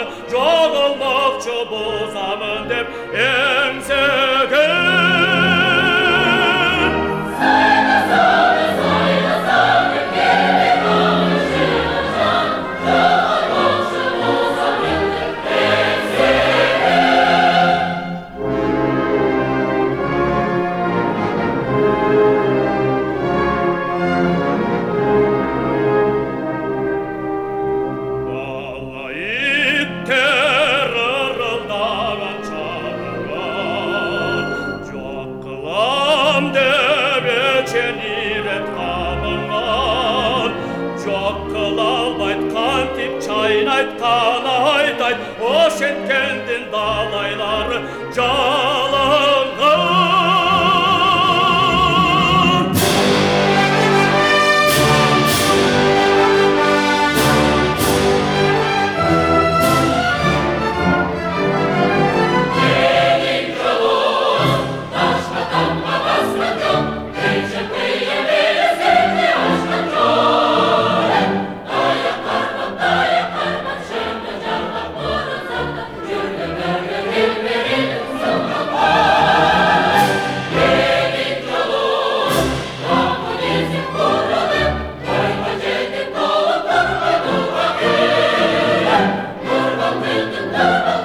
жоғалмақшы бозамын деп емсеген. Айтқан айтайт, Ошенткенден далайлары жалынған. Елің жолын ташқа тамға басқан жоқ, Келші қия бересіңде ашқан жоқ. Таяқ қарман, шыңы жалған бұрынсақта, жүрді бәрі келмереді сыңғылған. Елің жолын қамы десіп бұрылып, Ойға жетіп толып тұрған ұға келіп, Нұрбал мүлдің